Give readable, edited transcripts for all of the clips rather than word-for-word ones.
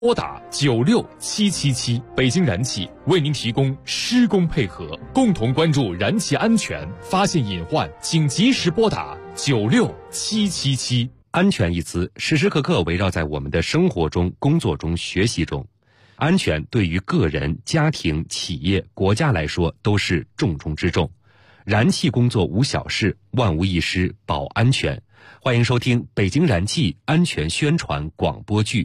拨打96777，北京燃气为您提供施工配合，共同关注燃气安全，发现隐患请及时拨打96777。 安全一词时时刻刻围绕在我们的生活中、工作中、学习中。安全对于个人、家庭、企业、国家来说都是重中之重。燃气工作无小事，万无一失，保安全。欢迎收听北京燃气安全宣传广播剧。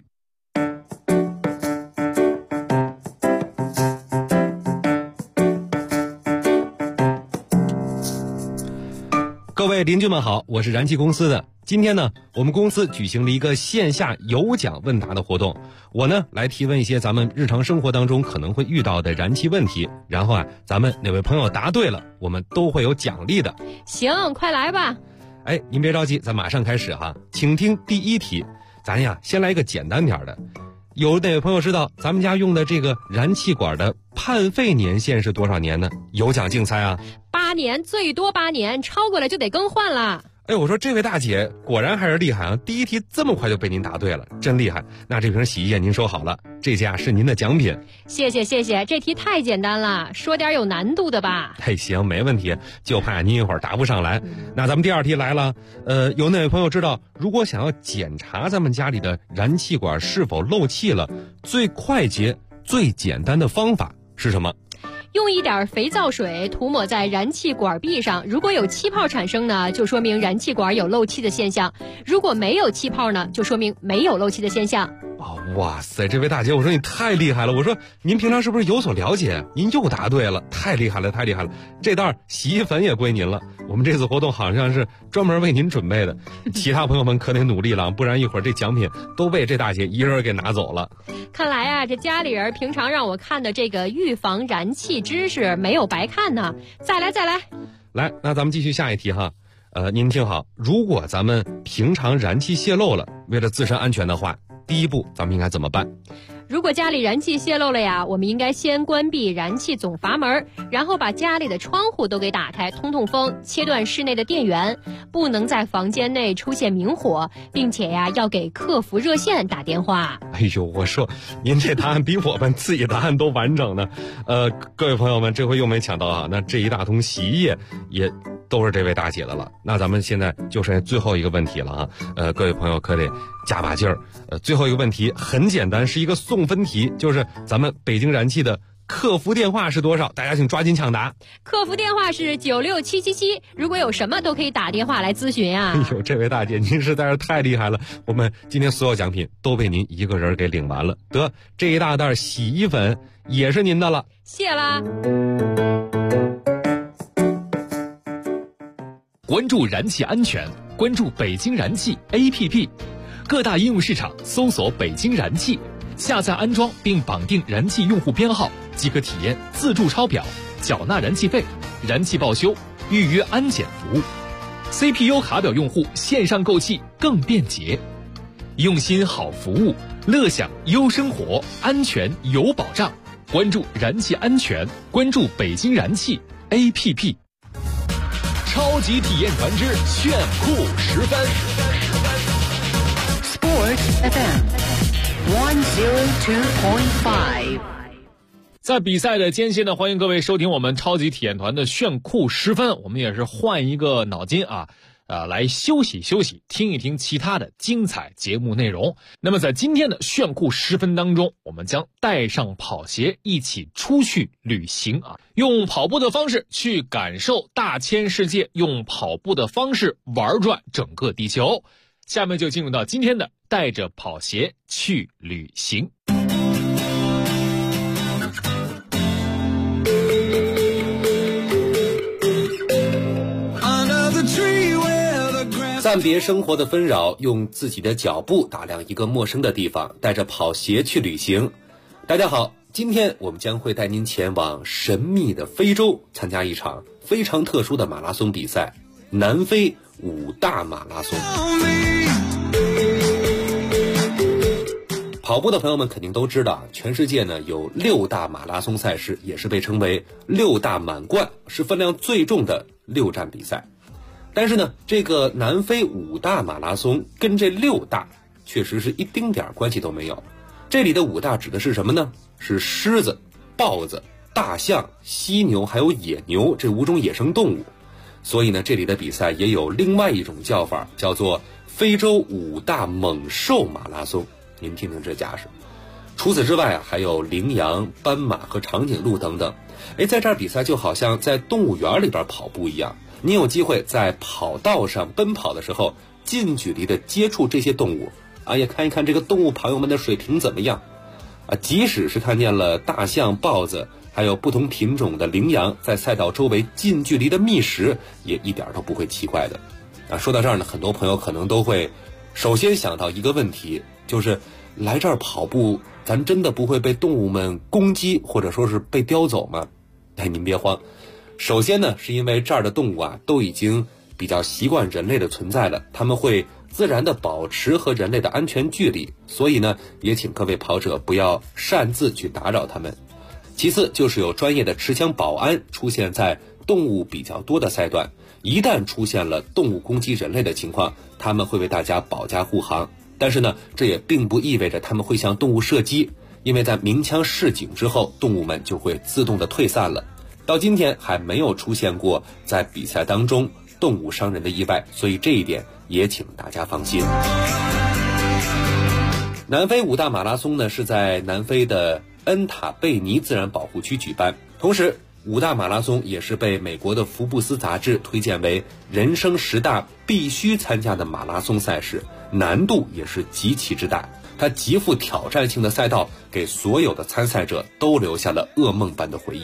各位邻居们好，我是燃气公司的。今天呢，我们公司举行了一个线下有奖问答的活动。我呢来提问一些咱们日常生活当中可能会遇到的燃气问题，然后咱们哪位朋友答对了，我们都会有奖励的。 行，快来吧。 您别着急，咱马上开始哈。请听第一题，咱呀先来一个简单点的。有哪位朋友知道咱们家用的这个燃气管的判废年限是多少年呢？有奖竞猜啊。 8年，最多8年，超过了就得更换了。 我说这位大姐果然还是厉害啊！第一题这么快就被您答对了，真厉害。那这瓶洗衣液您收好了，这家是您的奖品。 谢谢，这题太简单了，说点有难度的吧。 行，没问题，就怕您一会儿答不上来。那咱们第二题来了，有哪位朋友知道，如果想要检查咱们家里的燃气管是否漏气了，最快捷、最简单的方法是什么？ 用一点肥皂水涂抹在燃气管壁上，如果有气泡产生呢，就说明燃气管有漏气的现象；如果没有气泡呢，就说明没有漏气的现象。 哇塞，这位大姐，我说你太厉害了！我说您平常是不是有所了解？您又答对了，太厉害了！这袋洗衣粉也归您了。我们这次活动好像是专门为您准备的，其他朋友们可得努力了，不然一会儿这奖品都被这大姐一人给拿走了。 看来这家里人平常让我看的这个预防燃气知识没有白看呢。再来， 来，那咱们继续下一题哈。您听好，如果咱们平常燃气泄漏了，为了自身安全的话，第一步咱们应该怎么办？ 如果家里燃气泄漏了呀，我们应该先关闭燃气总阀门，然后把家里的窗户都给打开，通风，切断室内的电源，不能在房间内出现明火，并且要给客服热线打电话。 我说您这答案比我们自己答案都完整呢。各位朋友们，这回又没抢到啊，那这一大桶洗衣液也都是这位大姐的了。那咱们现在就剩最后一个问题了啊，各位朋友可得加把劲儿。最后一个问题很简单，是一个送分题，就是咱们北京燃气的客服电话是多少？大家请抓紧抢答。 客服电话是96777，如果有什么都可以打电话来咨询啊。 这位大姐您实在是太厉害了，我们今天所有奖品都被您一个人给领完了。得，这一大袋洗衣粉也是您的了。 谢啦。 关注燃气安全，关注北京燃气 APP， 各大应用市场搜索北京燃气，下载安装并绑定燃气用户编号，即可体验自助抄表、缴纳燃气费、燃气报修、预约安检服务。CPU 卡表用户线上购气更便捷，用心好服务，乐享优生活，安全有保障。关注燃气安全，关注北京燃气 APP。超级体验团之炫酷10分。 Sport FM 102.5。 在比赛的间隙呢，欢迎各位收听我们超级体验团的炫酷10分。我们也是换一个脑筋来休息，听一听其他的精彩节目内容。那么在今天的炫酷10分当中，我们将带上跑鞋一起出去旅行用跑步的方式去感受大千世界，用跑步的方式玩转整个地球。下面就进入到今天的带着跑鞋去旅行。 暂别生活的纷扰，用自己的脚步打量一个陌生的地方，带着跑鞋去旅行。大家好，今天我们将会带您前往神秘的非洲，参加一场非常特殊的马拉松比赛——南非5大马拉松。跑步的朋友们肯定都知道，全世界呢有6大马拉松赛事，也是被称为6大满贯，是分量最重的6站比赛。但是呢，这个南非5大马拉松跟这6大确实是一丁点关系都没有。 这里的5大指的是什么呢？是狮子、豹子、大象、犀牛还有野牛这5种野生动物。所以呢，这里的比赛也有另外一种叫法，叫做非洲5大猛兽马拉松。您听听这架势。除此之外啊，还有羚羊、斑马和长颈鹿等等。在这儿比赛就好像在动物园里边跑步一样，你有机会在跑道上奔跑的时候，近距离的接触这些动物啊，也看一看这个动物朋友们的水平怎么样啊。即使是看见了大象、豹子，还有不同品种的羚羊在赛道周围近距离的觅食，也一点都不会奇怪的啊。说到这儿呢，很多朋友可能都会首先想到一个问题，就是来这儿跑步，咱真的不会被动物们攻击或者说是被叼走吗？您别慌，首先呢，是因为这儿的动物啊都已经比较习惯人类的存在了，他们会自然的保持和人类的安全距离，所以呢，也请各位跑者不要擅自去打扰他们。其次就是有专业的持枪保安出现在动物比较多的赛段，一旦出现了动物攻击人类的情况，他们会为大家保驾护航。但是呢，这也并不意味着他们会向动物射击，因为在鸣枪示警之后，动物们就会自动的退散了。到今天还没有出现过在比赛当中动物伤人的意外，所以这一点也请大家放心。南非5大马拉松呢是在南非的恩塔贝尼自然保护区举办，同时5大马拉松也是被美国的福布斯杂志推荐为人生10大必须参加的马拉松赛事，难度也是极其之大。它极富挑战性的赛道给所有的参赛者都留下了噩梦般的回忆。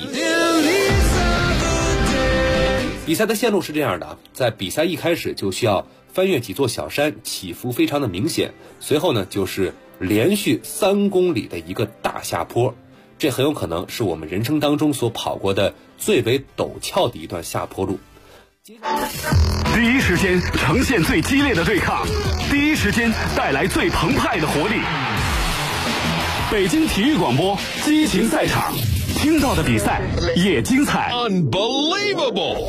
比赛的线路是这样的，在比赛一开始就需要翻越几座小山，起伏非常的明显，随后呢就是连续3公里的一个大下坡，这很有可能是我们人生当中所跑过的最为陡峭的一段下坡路。 第一时间呈现最激烈的对抗，第一时间带来最澎湃的活力。北京体育广播激情赛场，听到的比赛也精彩。 Unbelievable！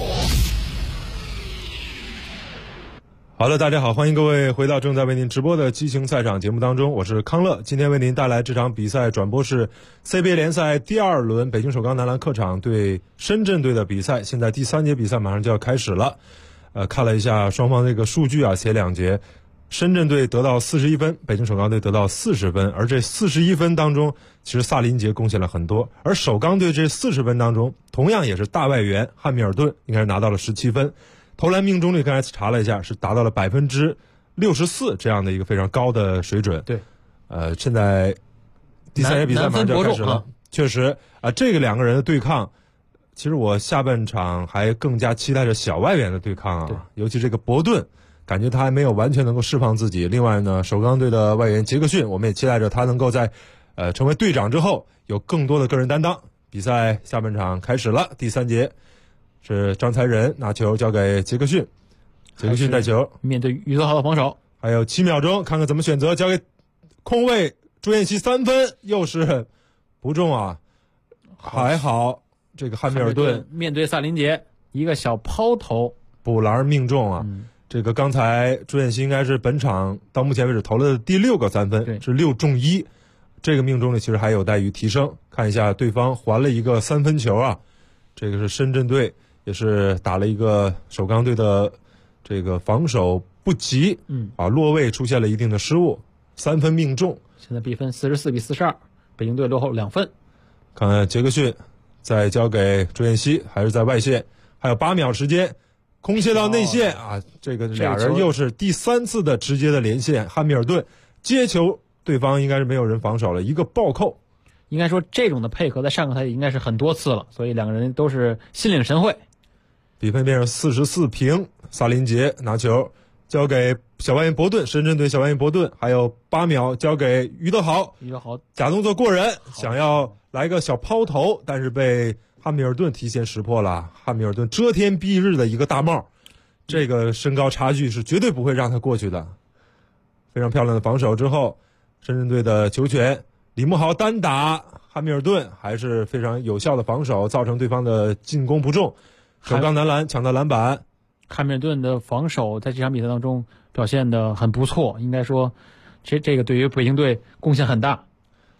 好的，大家好，欢迎各位回到正在为您直播的激情赛场节目当中，我是康乐。今天为您带来这场比赛转播是 CBA 联赛第2轮北京首钢男篮客场对深圳队的比赛，现在第3节比赛马上就要开始了。看了一下双方这个数据啊，前2节深圳队得到41分，北京首钢队得到40分，而这41分当中其实萨林杰贡献了很多，而首钢队这40分当中同样也是大外援汉密尔顿应该是拿到了17分，投篮命中率刚才查了一下是达到了64%这样的一个非常高的水准。 对， 现在第3节比赛马上就要开始了，确实这个2个人的对抗，其实我下半场还更加期待着小外援的对抗啊，尤其这个伯顿，感觉他还没有完全能够释放自己。另外呢，首钢队的外援杰克逊，我们也期待着他能够在成为队长之后有更多的个人担当。比赛下半场开始了，第3节是张才仁拿球交给杰克逊，杰克逊带球面对于德豪的防守， 还有7秒钟，看看怎么选择，交给空位朱彦西3分，又是不中啊，还好这个汉密尔顿面对萨林杰一个小抛投补篮命中啊。这个刚才朱彦西应该是本场到目前为止投了的第6个3分，是6中1，这个命中率其实还有待于提升。看一下对方还了一个3分球啊，这个是深圳队也是打了一个首钢队的这个防守不及，落位出现了一定的失误，3分命中。 现在比分44-42，北京队落后2分。 看看杰克逊再交给朱彦西，还是在外线，还有8秒时间，空切到内线啊！这个俩人又是第3次的直接的连线，汉密尔顿接球，对方应该是没有人防守了，一个暴扣。 应该说这种的配合在上个赛季应该是很多次了，所以2个人都是心领神会。 比分变成44平，萨林杰拿球交给小外援伯顿，深圳队小外援伯顿，还有8秒交给于德豪，假动作过人，想要来个小抛投，但是被汉密尔顿提前识破了。汉密尔顿遮天蔽日的一个大帽，这个身高差距是绝对不会让他过去的。非常漂亮的防守之后，深圳队的球权，李慕豪单打汉密尔顿，还是非常有效的防守，造成对方的进攻不中。首钢男篮抢到篮板， 汉密尔顿的防守在这场比赛当中表现得很不错，应该说这个对于北京队贡献很大。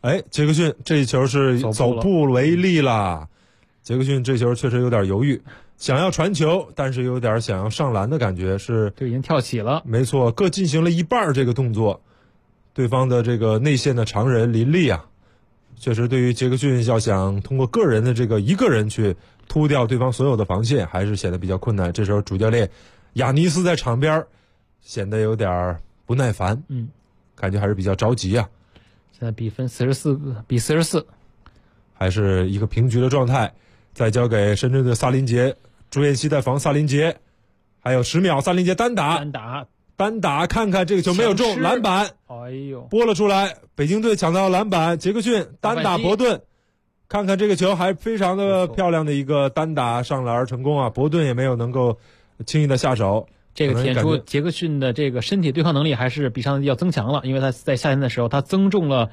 哎，杰克逊这一球是走不为例了。杰克逊这球确实有点犹豫，想要传球，但是有点想要上篮的感觉，是就已经跳起了。 没错，各进行了一半这个动作。对方的这个内线的常人林立啊，确实对于杰克逊要想通过个人的这个一个人去突掉对方所有的防线，还是显得比较困难。这时候主教练亚尼斯在场边显得有点不耐烦，感觉还是比较着急啊。 现在比分44， 还是一个平局的状态。再交给深圳的萨林杰，朱彦西在防萨林杰，还有10秒，萨林杰单打，看看这个球没有中，篮板， 哎呦， 拨了出来，北京队抢到篮板，杰克逊单打伯顿，看看这个球还非常的漂亮的一个单打上篮成功啊，伯顿也没有能够轻易的下手。 这个体现出杰克逊的这个身体对抗能力还是比上帝要增强了，因为他在夏天的时候他增重了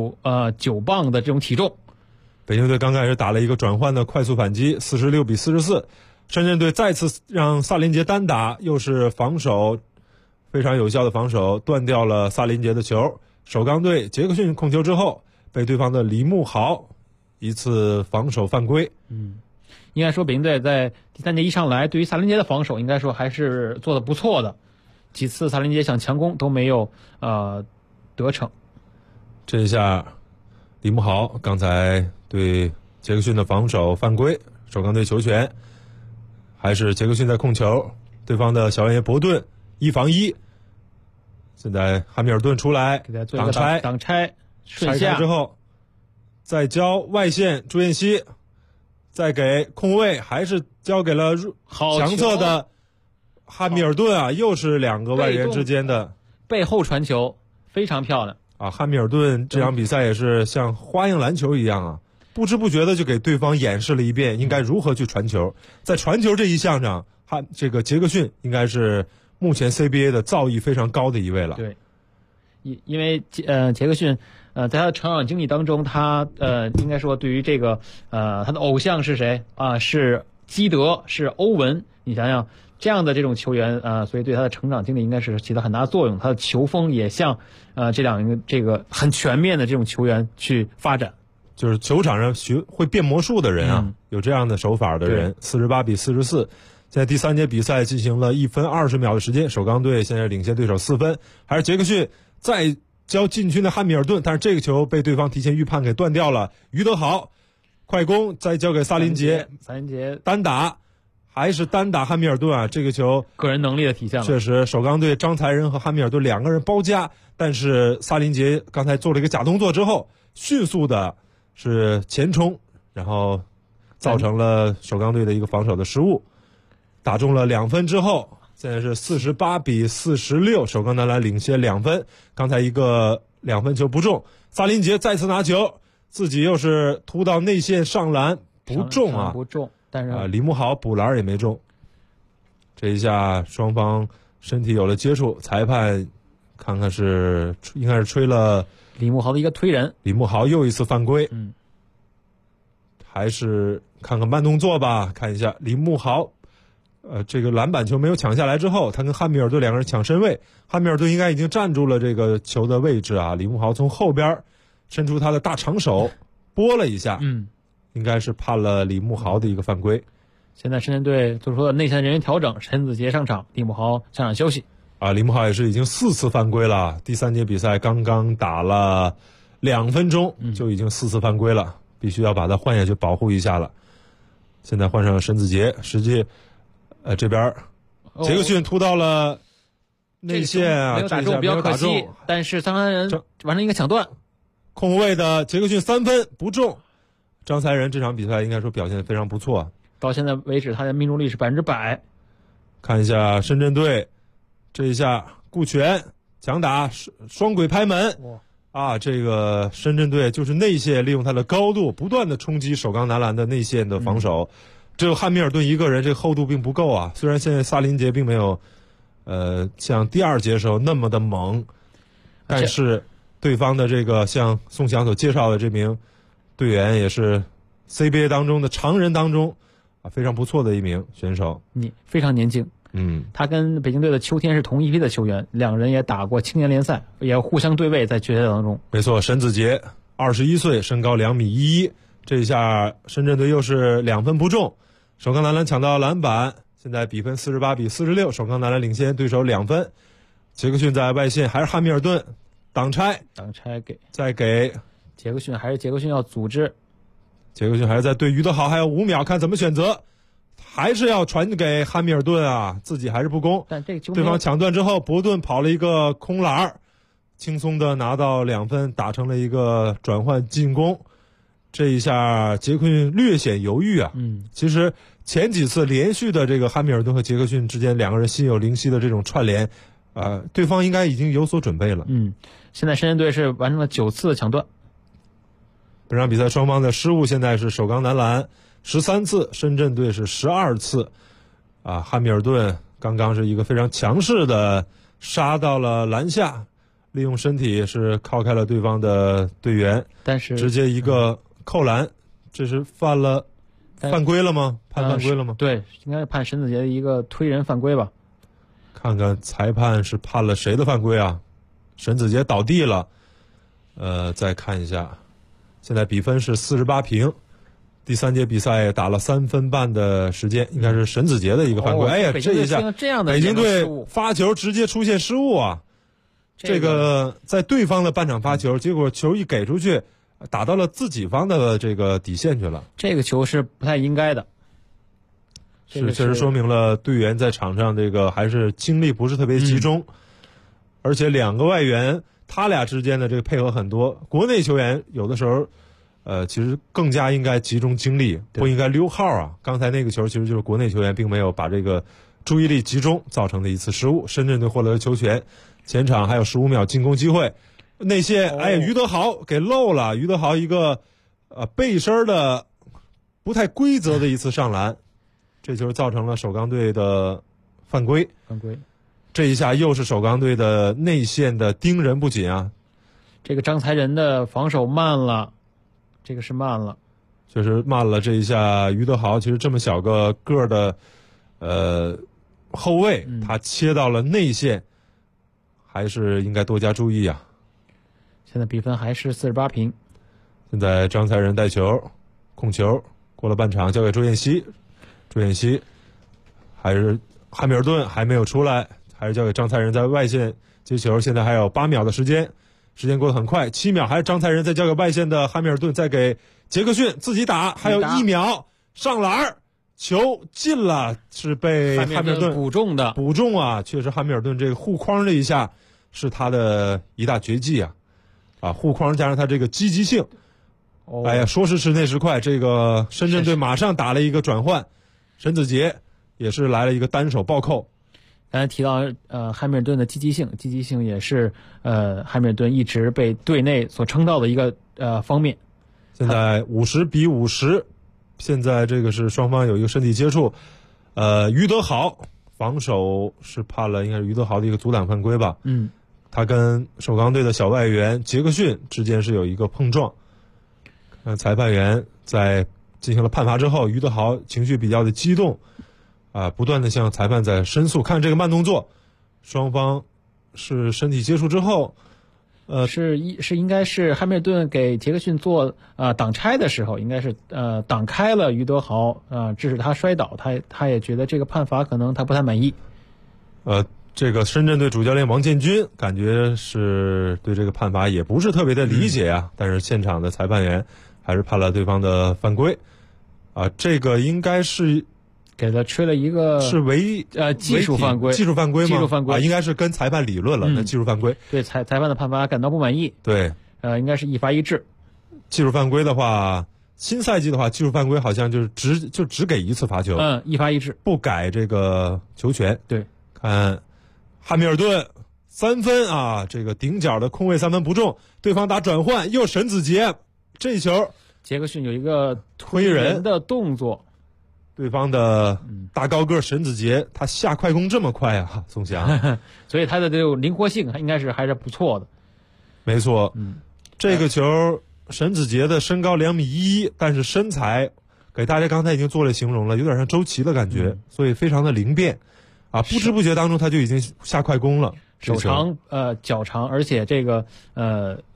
9磅的这种体重。 北京队刚开始打了一个转换的快速反击，46-44，深圳队再次让萨林杰单打，又是防守非常有效的防守，断掉了萨林杰的球。首钢队杰克逊控球之后，被对方的李慕豪一次防守犯规。 应该说北京队在第3节一上来，对于萨林杰的防守应该说还是做得不错的，几次萨林杰想强攻都没有得逞。 这一下李慕豪刚才对杰克逊的防守犯规，首钢队球权，还是杰克逊在控球，对方的小爷伯顿1防1。现在汉密尔顿出来挡拆顺下之后，再交外线朱彦西，再给空位，还是交给了强侧的汉密尔顿啊，又是2个外援之间的背后传球，非常漂亮啊！汉密尔顿这场比赛也是像花样篮球一样啊，不知不觉的就给对方演示了一遍应该如何去传球。在传球这一项上，这个杰克逊应该是目前 CBA 的造诣非常高的一位了。 对，因为杰克逊在他的成长经历当中，他应该说对于这个他的偶像是谁啊？是基德，是欧文。你想想这样的这种球员所以对他的成长经历应该是起到很大的作用。他的球风也向这两个这个很全面的这种球员去发展。 就是球场上学会变魔术的人啊，有这样的手法的人。48-44，现在第3节比赛进行了1分20秒的时间，首钢队现在领先对手4分，还是杰克逊再交禁区的汉密尔顿，但是这个球被对方提前预判给断掉了。于德豪快攻，再交给萨林杰单打，还是单打汉密尔顿啊！这个球个人能力的体现了。 确实，首钢队张才仁和汉密尔顿2个人包夹，但是萨林杰刚才做了一个假动作之后，迅速的是前冲，然后造成了首钢队的一个防守的失误，打中了2分之后，现在是48-46，首钢男篮领先2分。刚才一个2分球不中，萨林杰再次拿球，自己又是突到内线上篮不中啊， 不中，但是李慕豪补篮也没中。这一下双方身体有了接触，裁判看看是应该是吹了李慕豪的一个推人， 李慕豪又一次犯规。还是看看慢动作吧，看一下李慕豪这个篮板球没有抢下来之后，他跟汉密尔顿2个人抢身位，汉密尔顿应该已经站住了这个球的位置啊。李慕豪从后边伸出他的大长手拨了一下，应该是判了李慕豪的一个犯规。 现在深圳队做出了内线人员调整，陈子杰上场，李慕豪上场休息。 李慕豪也是已经4次犯规了，第3节比赛刚刚打了2分钟就已经4次犯规了，必须要把他换下去保护一下了。现在换上了申子杰，实际这边杰克逊突到了内线啊， 没有打中，比较可惜。但是张才仁完成一个抢断， 空位的杰克逊3分不中。张才仁这场比赛应该说表现得非常不错， 到现在为止他的命中率是100%。 看一下深圳队这一下顾全强打双轨拍门啊，这个深圳队就是内线利用他的高度不断的冲击首钢男篮的内线的防守，只有汉密尔顿一个人，这个厚度并不够啊。虽然现在萨林杰并没有像第2节时候那么的猛，但是对方的这个像宋翔所介绍的这名队员也是 CBA 当中的常人当中非常不错的一名选手， 非常年轻。他跟北京队的秋天是同一批的球员，2人也打过青年联赛，也互相对位在决赛当中。 没错，申子杰 21岁，身高2.11米。这一下深圳队又是2分不中，首钢男篮抢到篮板，现在比分48-46，首钢男篮领先对手2分。杰克逊在外线还是汉密尔顿挡拆再给杰克逊，还是杰克逊要组织， 杰克逊还是在对于德豪，还有5秒，看怎么选择，还是要传给汉密尔顿啊，自己还是不攻， 但这就对方抢断之后，伯顿跑了一个空篮，轻松的拿到2分，打成了一个转换进攻。这一下杰克逊略显犹豫啊。其实前几次连续的这个汉密尔顿和杰克逊之间2个人心有灵犀的这种串联，对方应该已经有所准备了。 现在深圳队是完成了9次的抢断。 本场比赛双方的失误现在是首钢男篮13次，深圳队是12次。汉密尔顿刚刚是一个非常强势的杀到了篮下，利用身体是靠开了对方的队员， 但是直接一个扣篮，这是犯规了吗？判犯规了吗？ 对，应该是判沈子杰的一个推人犯规吧。 看看裁判是判了谁的犯规啊？沈子杰倒地了。再看一下，现在比分是48平。第3节比赛打了3分半的时间，应该是沈子杰的一个犯规。哎呀，这一下北京队发球直接出现失误啊！这个在对方的半场发球，结果球一给出去，打到了自己方的这个底线去了。 这个球是不太应该的。 确实说明了队员在场上这个还是精力不是特别集中，而且2个外援他俩之间的这个配合很多。国内球员有的时候，其实更加应该集中精力，不应该溜号啊。刚才那个球其实就是国内球员并没有把这个注意力集中造成的一次失误。深圳队获得了球权，前场还有15秒进攻机会，内线于德豪给漏了，于德豪一个背身的不太规则的一次上篮，这球造成了首钢队的犯规。这一下又是首钢队的内线的盯人不紧啊。 这个张才仁的防守慢了，这个是慢了， 确实慢了。这一下于德豪其实这么小个个的后卫，他切到了内线，还是应该多加注意啊。 现在比分还是48平。 现在张才仁带球控球，过了半场交给周彦希，周彦希还是汉密尔顿还没有出来，还是交给张才仁在外线接球。现在还有8秒的时间过得很快，7秒，还是张才仁再交给外线的汉密尔顿，再给杰克逊自己打，还有1秒上篮，球进了，是被汉密尔顿补中啊！确实汉密尔顿这个护框这一下是他的一大绝技啊，护框加上他这个积极性。哎呀，说时迟那时快，这个深圳队马上打了一个转换，沈子杰也是来了一个单手暴扣。 刚才提到汉密尔顿的积极性也是汉密尔顿一直被队内所称道的一个方面。 现在50-50，现在这个是双方有一个身体接触，于德豪防守是判了，应该是于德豪的一个阻挡犯规吧。他跟首钢队的小外援杰克逊之间是有一个碰撞。裁判员在进行了判罚之后，于德豪情绪比较的激动，不断的向裁判在申诉。看这个慢动作，双方是身体接触之后， 应该是汉密尔顿给杰克逊做挡拆的时候，应该是挡开了于德豪，致使他摔倒，他也觉得这个判罚可能他不太满意。 这个深圳队主教练王建军感觉是对这个判罚也不是特别的理解啊，但是现场的裁判员还是判了对方的犯规，这个应该是给他吹了一个是技术犯规吗？ 技术犯规应该是跟裁判理论了，那技术犯规对裁判的判罚感到不满意。 对， 应该是一罚一掷。 技术犯规的话，新赛季的话，技术犯规好像就是只给1次罚球， 一罚一掷， 不改这个球权。 对， 看汉密尔顿3分啊，这个顶角的空位3分不中，对方打转换，又沈子杰这一球， 杰克逊有一个推人的动作， 对方的大高个沈子杰，他下快攻这么快啊，宋翔， 所以他的这种灵活性应该是还是不错的。 没错，这个球沈子杰的身高2.11米，但是身材给大家刚才已经做了形容了，有点像周琦的感觉，所以非常的灵便。不知不觉当中他就已经下快攻了， 手长脚长，而且这个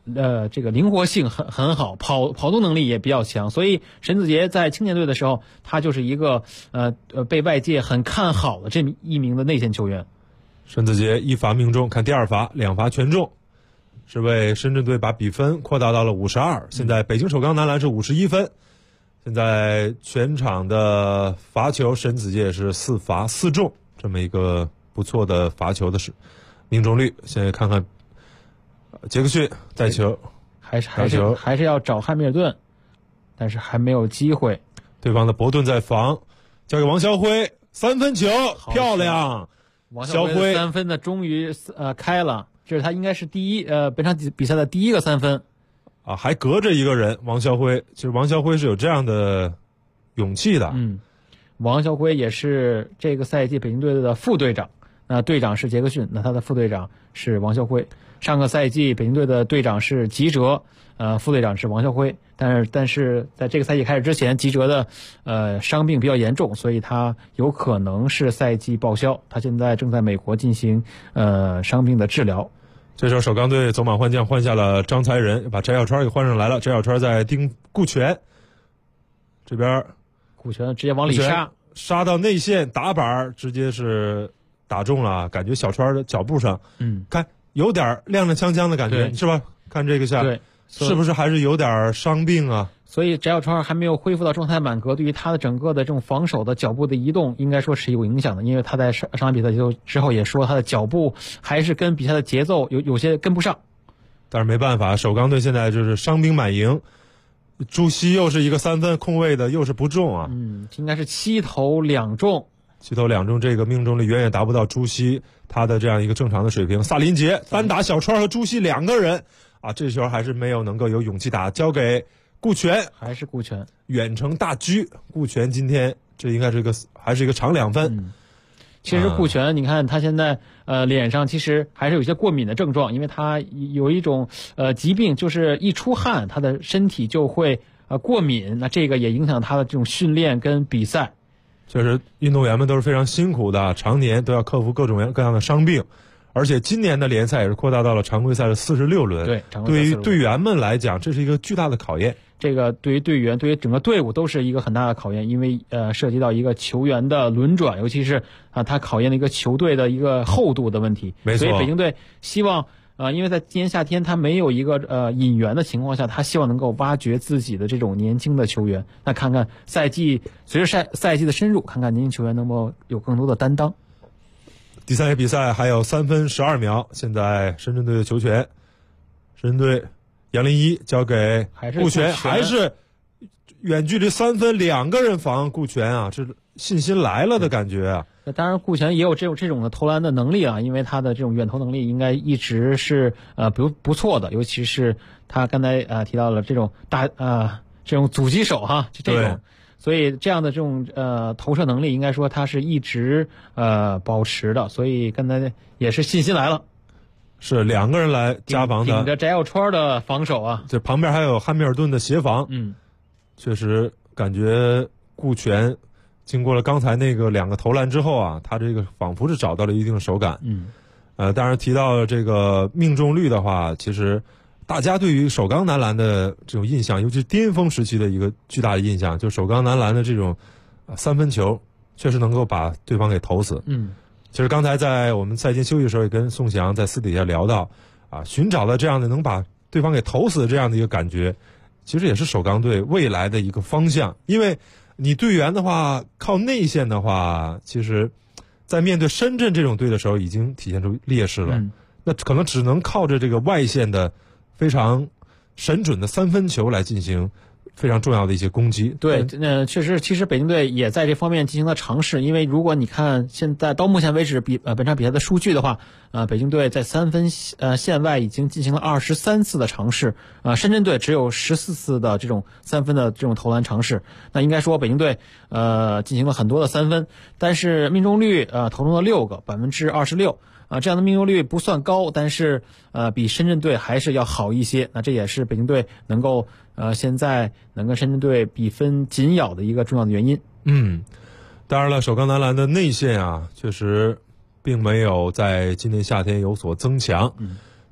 这个灵活性很好，跑动能力也比较强，所以沈子杰在青年队的时候，他就是一个被外界很看好的这么一名的内线球员。 沈子杰一罚命中，看第二罚2罚全中，是为深圳队把比分扩大到了52。现在北京首钢男篮是51分。现在全场的罚球，沈子杰是4罚4中，这么一个不错的罚球的命中率。现在看看杰克逊带球， 还是要找汉密尔顿，但是还没有机会。 对方的伯顿在防，交给王霄辉，3分球漂亮。 王霄辉3分的终于开了，这是他应该是本场比赛的第一个3分。 还隔着一个人，王霄辉。其实王霄辉是有这样的勇气的。 王霄辉也是这个赛季北京队的副队长，那队长是杰克逊，那他的副队长是王霄辉。上个赛季北京队的队长是吉哲，副队长是王霄辉。但是在这个赛季开始之前，吉哲的伤病比较严重，所以他有可能是赛季报销。他现在正在美国进行伤病的治疗。 这时候首钢队走马换将，换下了张才仁，把翟小川给换上来了。翟小川在盯顾全，这边顾全直接往里杀到内线打板，直接是打中了，感觉小川的脚步上，看有点踉踉跄跄的感觉，是吧？看这个下， 对， 是不是还是有点伤病啊？ 所以翟小川还没有恢复到状态满格，对于他的整个的这种防守的脚步的移动，应该说是有影响的。因为他在上场比赛之后也说，他的脚步还是跟比赛的节奏有些跟不上。 但是没办法，首钢队现在就是伤兵满营，朱熹又是一个3分空位的，又是不中啊。 应该是7投2中 ，7投2中，这个命中率远远达不到朱熹他的这样一个正常的水平。萨林杰单打小川和朱熹2个人啊，这球还是没有能够有勇气打，交给顾全， 还是顾全远程大狙。顾全今天这应该是还是一个长2分。 其实顾全，你看他现在脸上其实还是有一些过敏的症状，因为他有一种疾病，就是一出汗他的身体就会过敏，那这个也影响他的这种训练跟比赛。 就是运动员们都是非常辛苦的，常年都要克服各种各样的伤病，而且今年的联赛也是扩大到了常规赛的46轮。对于队员们来讲，这是一个巨大的考验。 这个对于队员，对于整个队伍都是一个很大的考验，因为涉及到一个球员的轮转，尤其是他考验了一个球队的一个厚度的问题。 没错， 所以北京队希望因为在今年夏天他没有一个引援的情况下，他希望能够挖掘自己的这种年轻的球员。那看看随着赛季的深入，看看年轻球员能否有更多的担当。 第3节比赛还有3分12秒，现在深圳队的球权，深圳队杨林一交给顾全，还是远距离3分2个人防顾全啊，这信心来了的感觉啊。 当然顾全也有这种的投篮的能力啊，因为他的这种远投能力应该一直是不错的，尤其是他刚才提到了这种这种阻击手哈，就这种，所以这样的这种投射能力应该说他是一直保持的，所以刚才也是信心来了。 是2个人来加防的， 顶着翟小川的防守啊， 这旁边还有汉密尔顿的协防。确实感觉顾全经过了刚才那个2个投篮之后啊，他这个仿佛是找到了一定的手感。当然提到这个命中率的话，其实大家对于首钢男篮的这种印象，尤其是巅峰时期的一个巨大的印象，就首钢男篮的这种3分球确实能够把对方给投死。其实刚才在我们赛前休息的时候，也跟宋翔在私底下聊到寻找了这样的能把对方给投死的这样的一个感觉，其实也是首钢队未来的一个方向。因为你队员的话靠内线的话，其实在面对深圳这种队的时候已经体现出劣势了。那可能只能靠着这个外线的非常神准的3分球来进行非常重要的一些攻击。 对，确实，其实北京队也在这方面进行了尝试。因为如果你看现在到目前为止本场比赛的数据的话，北京队在3分线外已经进行了23次的尝试，深圳队只有14次的这种3分的这种投篮尝试。那应该说北京队进行了很多的3分，但是命中率投中了6个，26%。这样的命中率不算高，但是比深圳队还是要好一些。那这也是北京队能够现在能跟深圳队比分紧咬的一个重要的原因。 当然了，首钢男篮的内线确实并没有在今年夏天有所增强。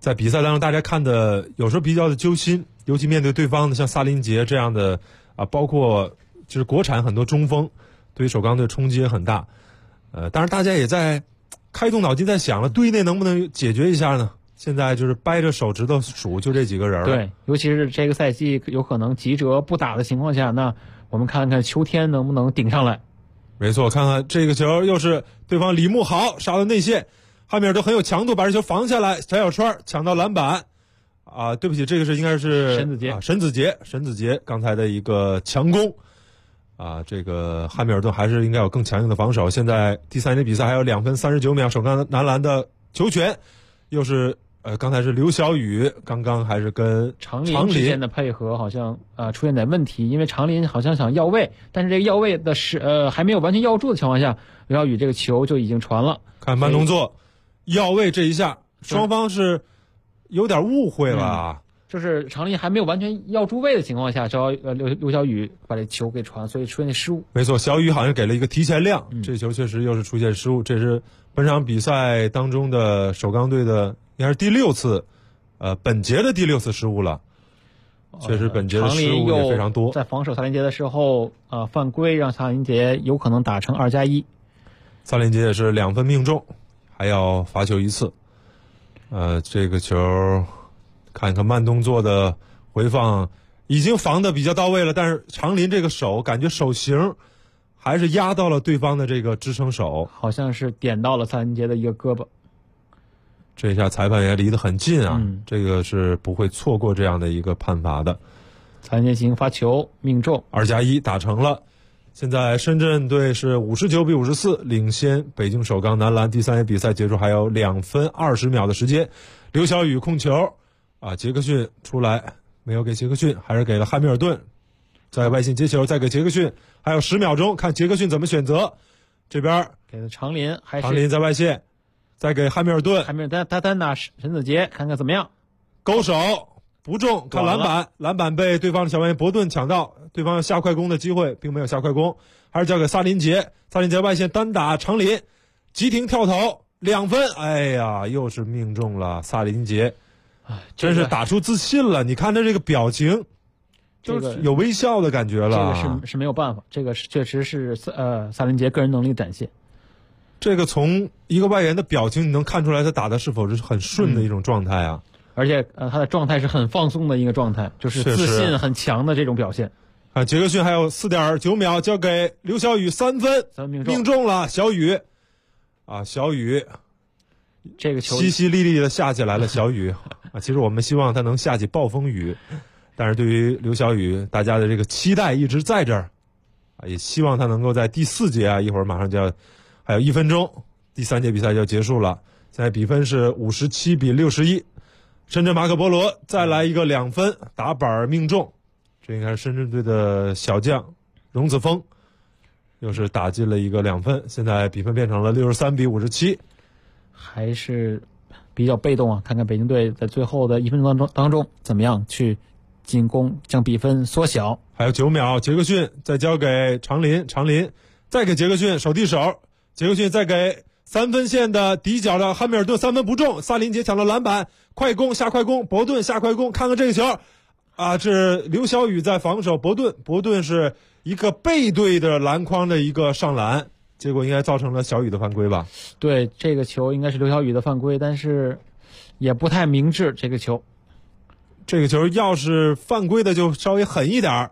在比赛当中大家看的有时候比较的揪心，尤其面对对方的像萨林杰这样的包括就是国产很多中锋，对于首钢队冲击也很大。当然大家也在开动脑筋在想了，队内能不能解决一下呢？现在就是掰着手指头数，就这几个人了。 对，尤其是这个赛季有可能吉哲不打的情况下，那我们看看秋天能不能顶上来。 没错，看看这个球又是对方李慕豪杀到内线，汉密尔顿很有强度把这球防下来，翟小川抢到篮板。对不起，这个是应该是沈子杰刚才的一个强攻。这个汉密尔顿还是应该有更强硬的防守。现在第3节比赛还有2分39秒，首钢男篮的球权又是刚才是刘晓宇，刚刚还是跟长林之间的配合好像出现点问题，因为长林好像想要位，但是这个要位的还没有完全要住的情况下，刘晓宇这个球就已经传了。 看慢动作，要位这一下，双方是有点误会了。 就是长林还没有完全要住位的情况下，只要刘晓宇把这球给传，所以出现失误。 没错，小宇好像给了一个提前量，这球确实又是出现失误。这是本场比赛当中的首钢队的应该是第6次，本节的第6次失误了。确实本节的失误也非常多。 在防守萨林杰的时候，犯规让萨林杰有可能打成2+1。 萨林杰也是2分命中，还要罚球1次。这个球看看慢动作的回放，已经防得比较到位了，但是长林这个手感觉手型还是压到了对方的这个支撑手， 好像是点到了萨林杰的一个胳膊。 这一下裁判也离得很近这个是不会错过这样的一个判罚的。 萨林杰进行发球命中 ，2+1打成了。现在深圳队是59-54领先北京首钢男篮。第3节比赛结束还有2分20秒的时间，刘晓宇控球杰克逊出来，没有给杰克逊，还是给了汉密尔顿，在外线接球，再给杰克逊，还有10秒钟，看杰克逊怎么选择。这边给了长林， 长林在外线，再给汉密尔顿， 他单打沈子杰，看看怎么样。 勾手不中，看篮板被对方的小外援伯顿抢到，对方有下快攻的机会，并没有下快攻，还是交给萨林杰外线单打长林，急停跳投2分，哎呀，又是命中了萨林杰。真是打出自信了，你看他这个表情，就是有微笑的感觉了。 这个是没有办法，这个确实是萨林杰个人能力的展现。 这个从一个外援的表情你能看出来他打的是否是很顺的一种状态啊。 而且他的状态是很放松的一个状态，就是自信很强的这种表现。 杰克逊还有4.9秒，交给刘晓宇3分，命中了小宇。小宇这个球淅淅沥沥的下起来了，小雨其实我们希望他能下起暴风雨，但是对于刘晓宇，大家的这个期待一直在这儿也希望他能够在第4节一会儿马上就要还有1分钟，第3节比赛就要结束了。现在比分是57-61，深圳马可波罗再来一个2分打板命中，这应该是深圳队的小将荣子峰，又是打进了一个2分，现在比分变成了63-57。 还是比较被动看看北京队在最后的1分钟当中怎么样去进攻，将比分缩小。 还有9秒，杰克逊再交给长林再给杰克逊手递手，杰克逊再给3分线的底角的汉密尔顿3分不中，萨林杰抢到篮板，快攻下快攻，伯顿下快攻，看看这个球这是刘晓宇在防守伯顿是一个背对的篮筐的一个上篮，结果应该造成了小宇的犯规吧？ 对，这个球应该是刘晓宇的犯规，但是也不太明智。这个球要是犯规的就稍微狠一点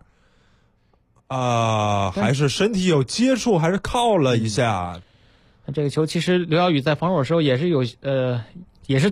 还是身体有接触，还是靠了一下。 这个球其实刘晓宇在防守的时候也是